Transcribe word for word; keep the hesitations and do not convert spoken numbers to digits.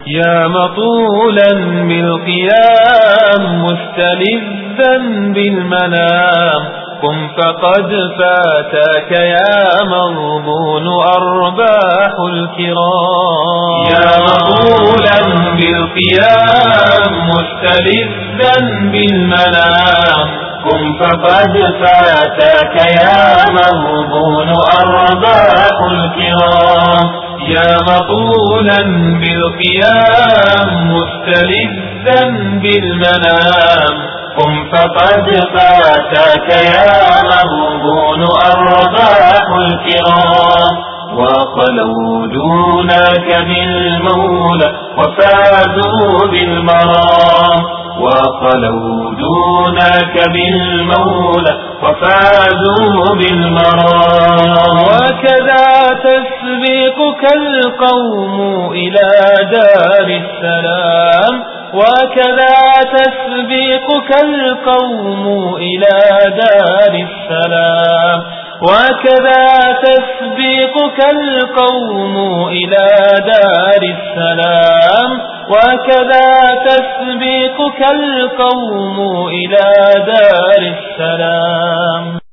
يا مطولا بالقيام مستلذا بالمنام قم فقد فاتك يا مغبون أرباح الكرام. يا مطولا بالقيام مستلذا بالمنام قم فقد فاتك يا مغبون أرباح الكرام. يا مطولا بالقيام مستلذا بالمنام قم فقد فاتك يا مغبون أرباح الكرام. وخلوا دونك بالمولى وفازوا بالمرام. وخلوا دونك بالمولى وفازوا بالمرام. وكذا تسبقك القوم إلى دار السلام. وكذا تسبقك القوم إلى دار السلام. وكذا تسبقك القوم إلى دار السلام. وكذا تسبقك القوم إلى دار السلام.